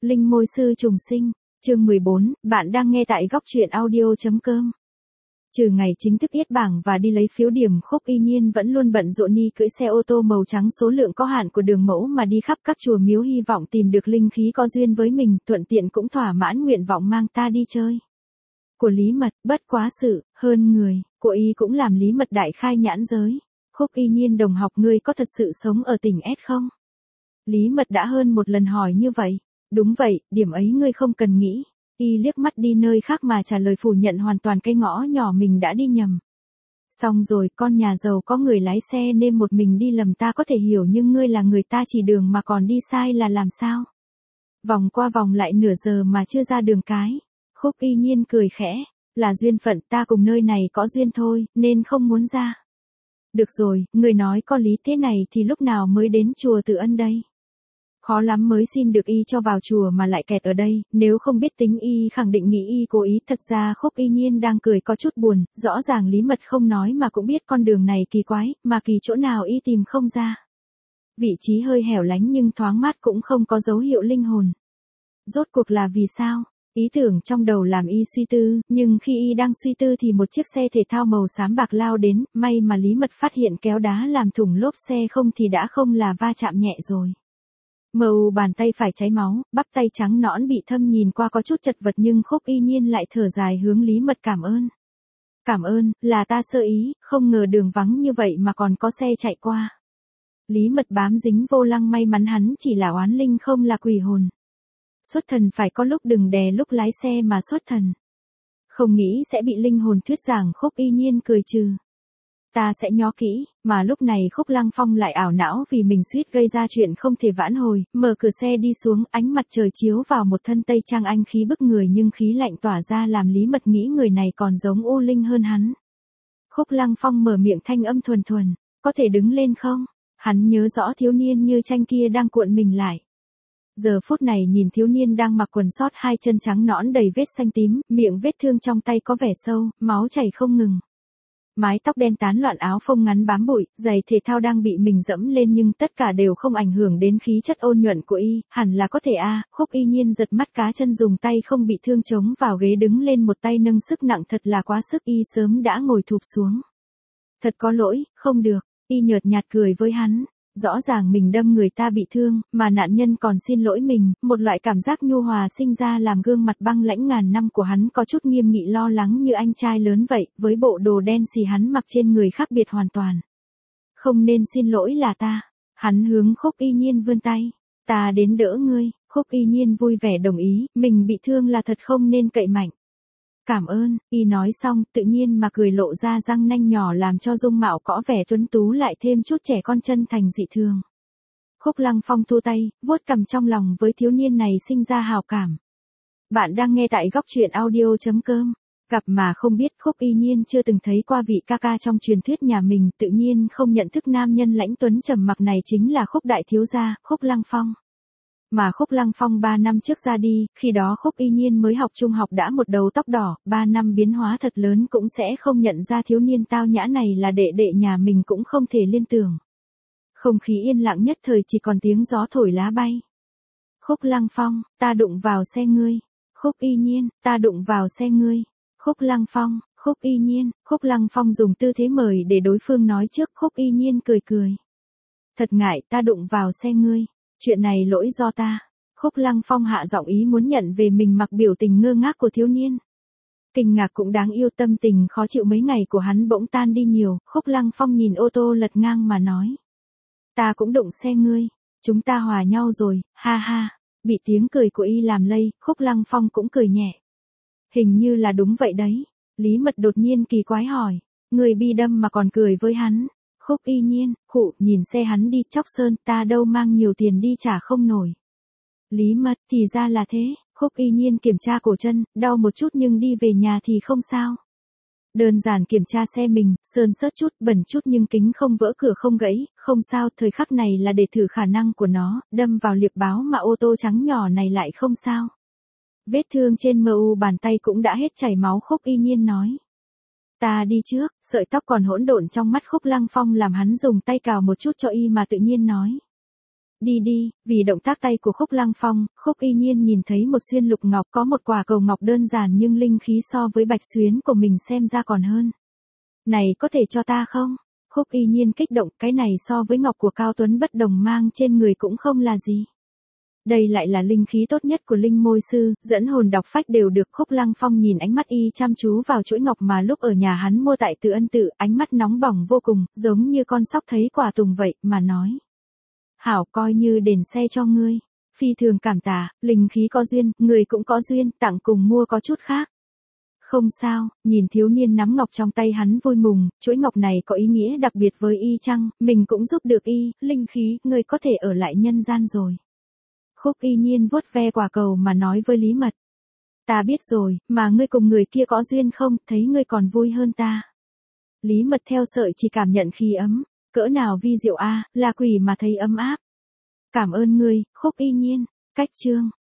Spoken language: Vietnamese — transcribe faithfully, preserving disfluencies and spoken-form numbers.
Linh môi sư trùng sinh, chương mười bốn, bạn đang nghe tại góc truyện audio.com. Trừ ngày chính thức yết bảng và đi lấy phiếu điểm, Khúc Y Nhiên vẫn luôn bận rộn đi cưỡi xe ô tô màu trắng số lượng có hạn của Đường Mẫu mà đi khắp các chùa miếu, hy vọng tìm được linh khí có duyên với mình, thuận tiện cũng thỏa mãn nguyện vọng mang ta đi chơi của Lý Mật. Bất quá sự, hơn người, của y cũng làm Lý Mật đại khai nhãn giới. Khúc Y Nhiên đồng học, ngươi có thật sự sống ở tỉnh S không? Lý Mật đã hơn một lần hỏi như vậy. Đúng vậy, điểm ấy ngươi không cần nghĩ. Y liếc mắt đi nơi khác mà trả lời phủ nhận hoàn toàn cái ngõ nhỏ mình đã đi nhầm. Xong rồi, con nhà giàu có người lái xe nên một mình đi lầm ta có thể hiểu, nhưng ngươi là người ta chỉ đường mà còn đi sai là làm sao? Vòng qua vòng lại nửa giờ mà chưa ra đường cái. Khúc Y Nhiên cười khẽ, là duyên phận, ta cùng nơi này có duyên thôi, nên không muốn ra. Được rồi, người nói có lý, thế này thì lúc nào mới đến chùa Từ Ân đây? Khó lắm mới xin được y cho vào chùa mà lại kẹt ở đây, nếu không biết tính y khẳng định nghĩ y cố ý. Thật ra Khúc Y Nhiên đang cười có chút buồn, rõ ràng Lý Mật không nói mà cũng biết con đường này kỳ quái, mà kỳ chỗ nào y tìm không ra. Vị trí hơi hẻo lánh nhưng thoáng mát, cũng không có dấu hiệu linh hồn. Rốt cuộc là vì sao? Ý tưởng trong đầu làm y suy tư, nhưng khi y đang suy tư thì một chiếc xe thể thao màu xám bạc lao đến, may mà Lý Mật phát hiện kéo đá làm thủng lốp xe, không thì đã không là va chạm nhẹ rồi. Mờ u bàn tay phải cháy máu, bắp tay trắng nõn bị thâm, nhìn qua có chút chật vật, nhưng Khúc Y Nhiên lại thở dài hướng Lý Mật cảm ơn. Cảm ơn, là ta sơ ý, không ngờ đường vắng như vậy mà còn có xe chạy qua. Lý Mật bám dính vô lăng, may mắn hắn chỉ là oán linh không là quỷ hồn. Xuất thần phải có lúc đừng đè lúc lái xe mà xuất thần. Không nghĩ sẽ bị linh hồn thuyết giảng. Khúc Y Nhiên cười trừ. Ta sẽ nhó kỹ, mà lúc này Khúc Lăng Phong lại ảo não vì mình suýt gây ra chuyện không thể vãn hồi, mở cửa xe đi xuống, ánh mặt trời chiếu vào một thân tây trang anh khí bức người, nhưng khí lạnh tỏa ra làm Lý Mật nghĩ người này còn giống U Linh hơn hắn. Khúc Lăng Phong mở miệng thanh âm thuần thuần, có thể đứng lên không? Hắn nhớ rõ thiếu niên như tranh kia đang cuộn mình lại. Giờ phút này nhìn thiếu niên đang mặc quần sót, hai chân trắng nõn đầy vết xanh tím, miệng vết thương trong tay có vẻ sâu, máu chảy không ngừng. Mái tóc đen tán loạn, áo phông ngắn bám bụi, giày thể thao đang bị mình dẫm lên, nhưng tất cả đều không ảnh hưởng đến khí chất ôn nhuận của y, hẳn là có thể a. À. Khúc Y Nhiên giật mắt cá chân, dùng tay không bị thương chống vào ghế, đứng lên, một tay nâng sức nặng thật là quá sức, y sớm đã ngồi thụp xuống. Thật có lỗi, không được, y nhợt nhạt cười với hắn. Rõ ràng mình đâm người ta bị thương, mà nạn nhân còn xin lỗi mình, một loại cảm giác nhu hòa sinh ra làm gương mặt băng lãnh ngàn năm của hắn có chút nghiêm nghị, lo lắng như anh trai lớn vậy, với bộ đồ đen xì hắn mặc trên người khác biệt hoàn toàn. Không nên xin lỗi là ta. Hắn hướng Khúc Y Nhiên vươn tay. Ta đến đỡ ngươi. Khúc Y Nhiên vui vẻ đồng ý, mình bị thương là thật, không nên cậy mạnh. Cảm ơn, y nói xong, tự nhiên mà cười, lộ ra răng nanh nhỏ làm cho dung mạo có vẻ tuấn tú lại thêm chút trẻ con, chân thành dị thường. Khúc Lăng Phong thu tay, vuốt cằm, trong lòng với thiếu niên này sinh ra hào cảm. Bạn đang nghe tại góc truyện audio.com. Gặp mà không biết, Khúc Y Nhiên chưa từng thấy qua vị ca ca trong truyền thuyết nhà mình, tự nhiên không nhận thức nam nhân lãnh tuấn trầm mặc này chính là Khúc đại thiếu gia, Khúc Lăng Phong. Mà Khúc Lăng Phong ba năm trước ra đi, khi đó Khúc Y Nhiên mới học trung học đã một đầu tóc đỏ, ba năm biến hóa thật lớn, cũng sẽ không nhận ra thiếu niên tao nhã này là đệ đệ nhà mình, cũng không thể liên tưởng. Không khí yên lặng nhất thời, chỉ còn tiếng gió thổi lá bay. Khúc Lăng Phong, ta đụng vào xe ngươi. Khúc Y Nhiên, ta đụng vào xe ngươi. Khúc Lăng Phong, Khúc Y Nhiên. Khúc Lăng Phong dùng tư thế mời để đối phương nói trước. Khúc Y Nhiên cười cười. Thật ngại, ta đụng vào xe ngươi. Chuyện này lỗi do ta. Khúc Lăng Phong hạ giọng, ý muốn nhận về mình, mặc biểu tình ngơ ngác của thiếu niên. Kinh ngạc cũng đáng yêu, tâm tình khó chịu mấy ngày của hắn bỗng tan đi nhiều. Khúc Lăng Phong nhìn ô tô lật ngang mà nói. Ta cũng đụng xe ngươi. Chúng ta hòa nhau rồi, ha ha. Bị tiếng cười của y làm lây, Khúc Lăng Phong cũng cười nhẹ. Hình như là đúng vậy đấy. Lý Mật đột nhiên kỳ quái hỏi. Người bi đâm mà còn cười với hắn. Khúc Y Nhiên, khụ, nhìn xe hắn đi chóc sơn, ta đâu mang nhiều tiền đi trả không nổi. Lý Mật, thì ra là thế. Khúc Y Nhiên kiểm tra cổ chân, đau một chút nhưng đi về nhà thì không sao. Đơn giản kiểm tra xe mình, sơn sớt chút, bẩn chút nhưng kính không vỡ, cửa không gãy, không sao. Thời khắc này là để thử khả năng của nó, đâm vào liệp báo mà ô tô trắng nhỏ này lại không sao. Vết thương trên mờ u bàn tay cũng đã hết chảy máu. Khúc Y Nhiên nói. Ta đi trước. Sợi tóc còn hỗn độn trong mắt Khúc Lăng Phong làm hắn dùng tay cào một chút cho y mà tự nhiên nói. đi đi, vì động tác tay của Khúc Lăng Phong, Khúc Y Nhiên nhìn thấy một xuyên lục ngọc có một quả cầu ngọc đơn giản nhưng linh khí so với bạch xuyến của mình xem ra còn hơn. Này có thể cho ta không? Khúc Y Nhiên kích động, cái này so với ngọc của Cao Tuấn bất đồng mang trên người cũng không là gì. Đây lại là linh khí tốt nhất của linh môi sư, dẫn hồn đọc phách đều được. Khúc Lăng Phong nhìn ánh mắt y chăm chú vào chuỗi ngọc mà lúc ở nhà hắn mua tại Từ Ân Tự, ánh mắt nóng bỏng vô cùng, giống như con sóc thấy quả tùng vậy, mà nói. Hảo, coi như đền xe cho ngươi. Phi thường cảm tạ, linh khí có duyên, người cũng có duyên, tặng cùng mua có chút khác. Không sao, nhìn thiếu niên nắm ngọc trong tay hắn vui mừng, chuỗi ngọc này có ý nghĩa đặc biệt với y chăng, mình cũng giúp được y, linh khí, người có thể ở lại nhân gian rồi. Khúc Y Nhiên vuốt ve quả cầu mà nói với Lý Mật. Ta biết rồi, mà ngươi cùng người kia có duyên không, thấy ngươi còn vui hơn ta. Lý Mật theo sợi chỉ cảm nhận khí ấm, cỡ nào vi diệu a, là quỷ mà thấy ấm áp. Cảm ơn ngươi, Khúc Y Nhiên, cách chương.